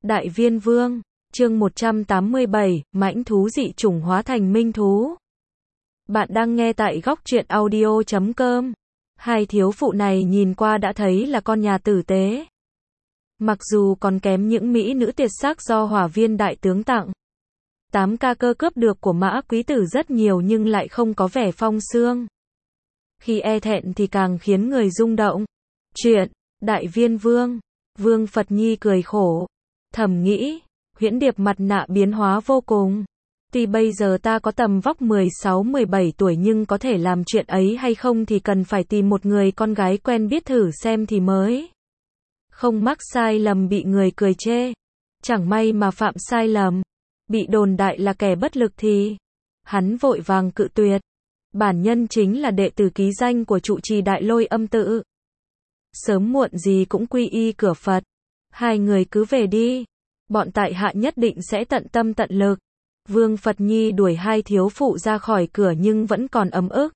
Đại Viên Vương, chương 187, mãnh thú dị chủng hóa thành minh thú. Bạn đang nghe tại góc truyện audio.com. Hai thiếu phụ này nhìn qua đã thấy là con nhà tử tế. Mặc dù còn kém những mỹ nữ tuyệt sắc do Hỏa Viên đại tướng tặng. 8K cơ cướp được của Mã quý tử rất nhiều nhưng lại không có vẻ phong xương. Khi e thẹn thì càng khiến người rung động. Chuyện, Đại Viên Vương, Vương Phật Nhi cười khổ. Thầm nghĩ, huyễn điệp mặt nạ biến hóa vô cùng. Tuy bây giờ ta có tầm vóc 16-17 tuổi nhưng có thể làm chuyện ấy hay không thì cần phải tìm một người con gái quen biết thử xem thì mới. Không mắc sai lầm bị người cười chê. Chẳng may mà phạm sai lầm, bị đồn đại là kẻ bất lực thì hắn vội vàng cự tuyệt. Bản nhân chính là đệ tử ký danh của trụ trì Đại Lôi Âm tự. Sớm muộn gì cũng quy y cửa Phật. Hai người cứ về đi. Bọn tại hạ nhất định sẽ tận tâm tận lực. Vương Phật Nhi đuổi hai thiếu phụ ra khỏi cửa nhưng vẫn còn ấm ức.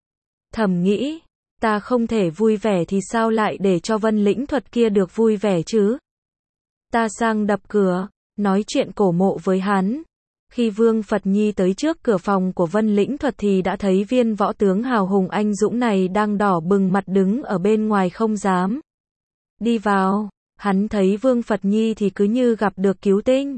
Thầm nghĩ, ta không thể vui vẻ thì sao lại để cho Vân Lĩnh Thuật kia được vui vẻ chứ? Ta sang đập cửa, nói chuyện cổ mộ với hắn. Khi Vương Phật Nhi tới trước cửa phòng của Vân Lĩnh Thuật thì đã thấy viên võ tướng hào hùng anh dũng này đang đỏ bừng mặt đứng ở bên ngoài không dám đi vào. Hắn thấy Vương Phật Nhi thì cứ như gặp được cứu tinh.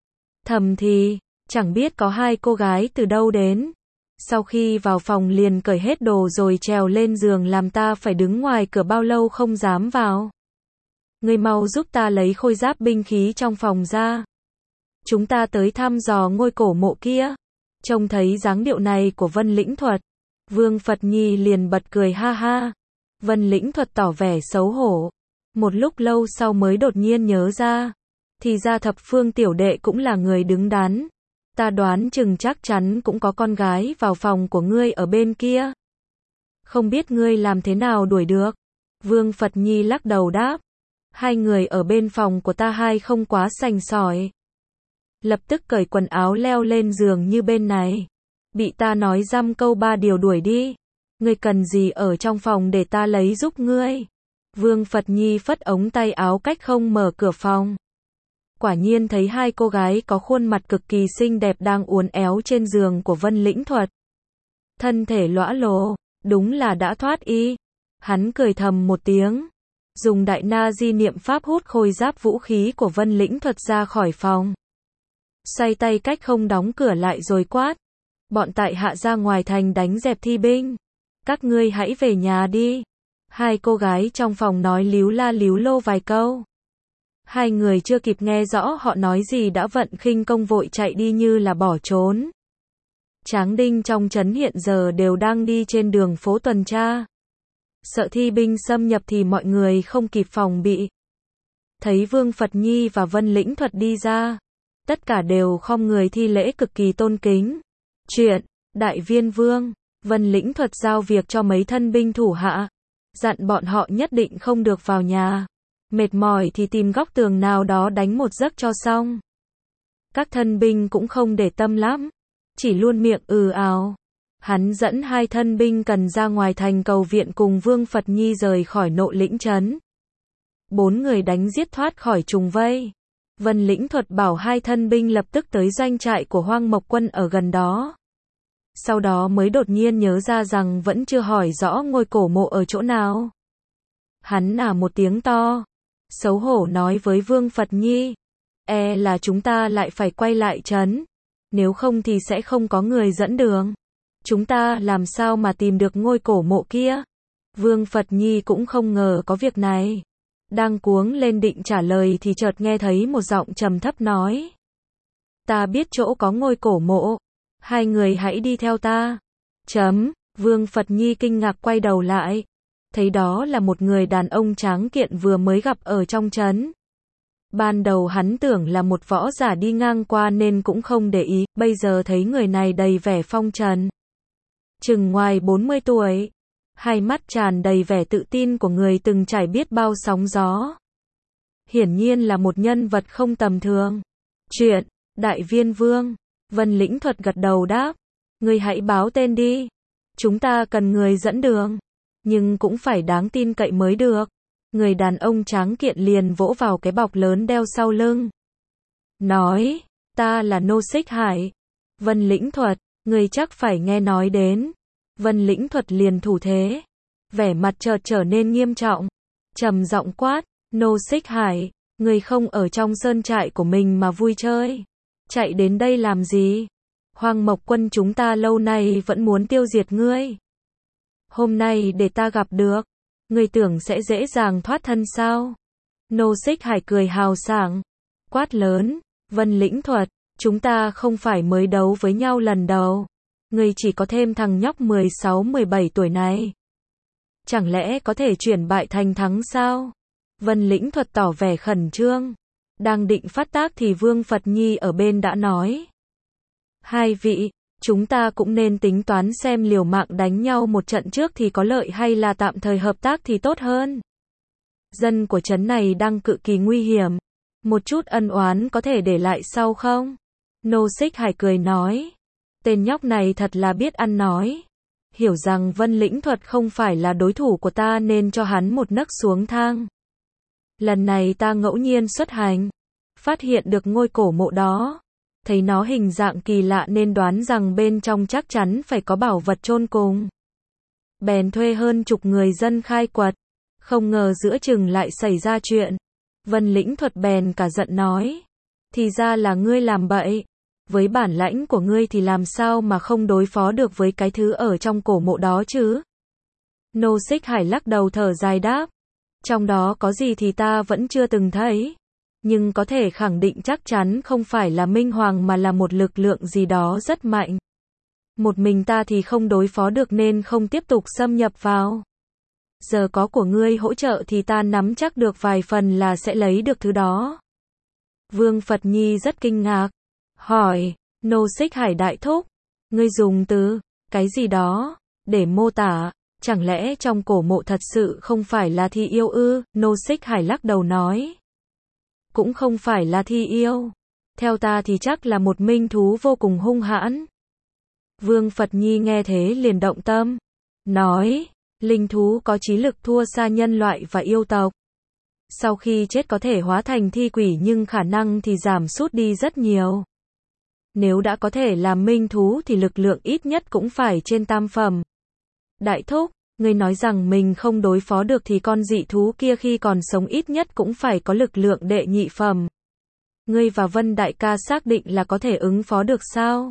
Thầm thì, chẳng biết có hai cô gái từ đâu đến. Sau khi vào phòng liền cởi hết đồ rồi trèo lên giường làm ta phải đứng ngoài cửa bao lâu không dám vào. Ngươi mau giúp ta lấy khôi giáp binh khí trong phòng ra. Chúng ta tới thăm dò ngôi cổ mộ kia. Trông thấy dáng điệu này của Vân Lĩnh Thuật, Vương Phật Nhi liền bật cười ha ha. Vân Lĩnh Thuật tỏ vẻ xấu hổ. Một lúc lâu sau mới đột nhiên nhớ ra. Thì ra Thập Phương tiểu đệ cũng là người đứng đắn. Ta đoán chừng chắc chắn cũng có con gái vào phòng của ngươi ở bên kia. Không biết ngươi làm thế nào đuổi được. Vương Phật Nhi lắc đầu đáp. Hai người ở bên phòng của ta hai không quá sành sỏi. Lập tức cởi quần áo leo lên giường như bên này. Bị ta nói dăm câu ba điều đuổi đi. Ngươi cần gì ở trong phòng để ta lấy giúp ngươi. Vương Phật Nhi phất ống tay áo cách không mở cửa phòng. Quả nhiên thấy hai cô gái có khuôn mặt cực kỳ xinh đẹp đang uốn éo trên giường của Vân Lĩnh Thuật. Thân thể lõa lồ, đúng là đã thoát y. Hắn cười thầm một tiếng. Dùng đại na di niệm pháp hút khôi giáp vũ khí của Vân Lĩnh Thuật ra khỏi phòng. Xoay tay cách không đóng cửa lại rồi quát. Bọn tại hạ ra ngoài thành đánh dẹp thi binh. Các ngươi hãy về nhà đi. Hai cô gái trong phòng nói líu la líu lô vài câu. Hai người chưa kịp nghe rõ họ nói gì đã vận khinh công vội chạy đi như là bỏ trốn. Tráng đinh trong trấn hiện giờ đều đang đi trên đường phố tuần tra. Sợ thi binh xâm nhập thì mọi người không kịp phòng bị. Thấy Vương Phật Nhi và Vân Lĩnh Thuật đi ra. Tất cả đều khom người thi lễ cực kỳ tôn kính. Chuyện, Đại Viên Vương, Vân Lĩnh Thuật giao việc cho mấy thân binh thủ hạ. Dặn bọn họ nhất định không được vào nhà. Mệt mỏi thì tìm góc tường nào đó đánh một giấc cho xong. Các thân binh cũng không để tâm lắm. Chỉ luôn miệng ào. Hắn dẫn hai thân binh cần ra ngoài thành cầu viện cùng Vương Phật Nhi rời khỏi Nộ Lĩnh trấn. 4 người đánh giết thoát khỏi trùng vây. Vân Lĩnh Thuật bảo hai thân binh lập tức tới doanh trại của Hoang Mộc Quân ở gần đó. Sau đó mới đột nhiên nhớ ra rằng vẫn chưa hỏi rõ ngôi cổ mộ ở chỗ nào. Hắn một tiếng to. Xấu hổ nói với Vương Phật Nhi. E là chúng ta lại phải quay lại trấn. Nếu không thì sẽ không có người dẫn đường. Chúng ta làm sao mà tìm được ngôi cổ mộ kia? Vương Phật Nhi cũng không ngờ có việc này. Đang cuống lên định trả lời thì chợt nghe thấy một giọng trầm thấp nói. Ta biết chỗ có ngôi cổ mộ. Hai người hãy đi theo ta. Vương Phật Nhi kinh ngạc quay đầu lại. Thấy đó là một người đàn ông tráng kiện vừa mới gặp ở trong trấn. Ban đầu hắn tưởng là một võ giả đi ngang qua nên cũng không để ý. Bây giờ thấy người này đầy vẻ phong trần. Chừng ngoài 40 tuổi. Hai mắt tràn đầy vẻ tự tin của người từng trải biết bao sóng gió. Hiển nhiên là một nhân vật không tầm thường. Chuyện, Đại Viên Vương, Vân Lĩnh Thuật gật đầu đáp. Ngươi hãy báo tên đi. Chúng ta cần người dẫn đường. Nhưng cũng phải đáng tin cậy mới được. Người đàn ông tráng kiện liền vỗ vào cái bọc lớn đeo sau lưng. nói, ta là Nô Xích Hải. Vân Lĩnh Thuật, ngươi chắc phải nghe nói đến. Vân Lĩnh Thuật liền thủ thế, vẻ mặt chợt trở nên nghiêm trọng, trầm giọng quát, Nô Xích Hải, ngươi không ở trong sơn trại của mình mà vui chơi, chạy đến đây làm gì? Hoang Mộc Quân chúng ta lâu nay vẫn muốn tiêu diệt ngươi. Hôm nay để ta gặp được, ngươi tưởng sẽ dễ dàng thoát thân sao? Nô Xích Hải cười hào sảng, quát lớn, Vân Lĩnh Thuật, chúng ta không phải mới đấu với nhau lần đầu. Ngươi chỉ có thêm thằng nhóc 16-17 tuổi này. Chẳng lẽ có thể chuyển bại thành thắng sao? Vân Lĩnh Thuật tỏ vẻ khẩn trương. Đang định phát tác thì Vương Phật Nhi ở bên đã nói. Hai vị, chúng ta cũng nên tính toán xem liều mạng đánh nhau một trận trước thì có lợi hay là tạm thời hợp tác thì tốt hơn. Dân của trấn này đang cực kỳ nguy hiểm. Một chút ân oán có thể để lại sau không? Nô Xích Hải cười nói. Tên nhóc này thật là biết ăn nói. Hiểu rằng Vân Lĩnh Thuật không phải là đối thủ của ta nên cho hắn một nấc xuống thang. Lần này ta ngẫu nhiên xuất hành, phát hiện được ngôi cổ mộ đó. Thấy nó hình dạng kỳ lạ nên đoán rằng bên trong chắc chắn phải có bảo vật chôn cùng. Bèn thuê hơn chục người dân khai quật. Không ngờ giữa chừng lại xảy ra chuyện. Vân Lĩnh Thuật bèn cả giận nói. Thì ra là ngươi làm bậy. Với bản lãnh của ngươi thì làm sao mà không đối phó được với cái thứ ở trong cổ mộ đó chứ? Nô Xích Hải lắc đầu thở dài đáp. Trong đó có gì thì ta vẫn chưa từng thấy. Nhưng có thể khẳng định chắc chắn không phải là Minh Hoàng mà là một lực lượng gì đó rất mạnh. Một mình ta thì không đối phó được nên không tiếp tục xâm nhập vào. Giờ có của ngươi hỗ trợ thì ta nắm chắc được vài phần là sẽ lấy được thứ đó. Vương Phật Nhi rất kinh ngạc. Hỏi, Nô Xích Hải đại thúc, ngươi dùng từ, cái gì đó, để mô tả, chẳng lẽ trong cổ mộ thật sự không phải là thi yêu ư? Nô Xích Hải lắc đầu nói. Cũng không phải là thi yêu. Theo ta thì chắc là một minh thú vô cùng hung hãn. Vương Phật Nhi nghe thế liền động tâm. Nói, linh thú có trí lực thua xa nhân loại và yêu tộc. Sau khi chết có thể hóa thành thi quỷ nhưng khả năng thì giảm sút đi rất nhiều. Nếu đã có thể làm minh thú thì lực lượng ít nhất cũng phải trên tam phẩm. Đại thúc, ngươi nói rằng mình không đối phó được thì con dị thú kia khi còn sống ít nhất cũng phải có lực lượng đệ nhị phẩm. Ngươi và Vân đại ca xác định là có thể ứng phó được sao?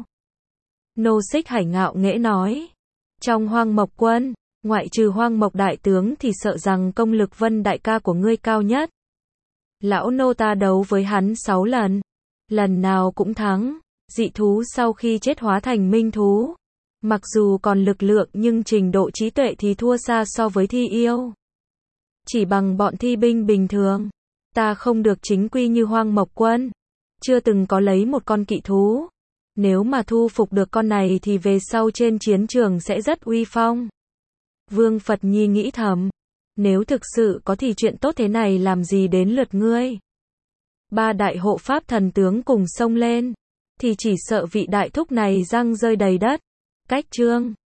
Nô Xích Hải ngạo nghễ nói. Trong Hoang Mộc Quân, ngoại trừ Hoang Mộc đại tướng thì sợ rằng công lực Vân đại ca của ngươi cao nhất. Lão nô ta đấu với hắn 6 lần. Lần nào cũng thắng. Dị thú sau khi chết hóa thành minh thú. Mặc dù còn lực lượng nhưng trình độ trí tuệ thì thua xa so với thi yêu. Chỉ bằng bọn thi binh bình thường. Ta không được chính quy như Hoang Mộc Quân. Chưa từng có lấy một con kỵ thú. Nếu mà thu phục được con này thì về sau trên chiến trường sẽ rất uy phong. Vương Phật Nhi nghĩ thầm. Nếu thực sự có thì chuyện tốt thế này làm gì đến lượt ngươi. Ba đại hộ pháp thần tướng cùng xông lên. Thì chỉ sợ vị đại thúc này răng rơi đầy đất. Cách chương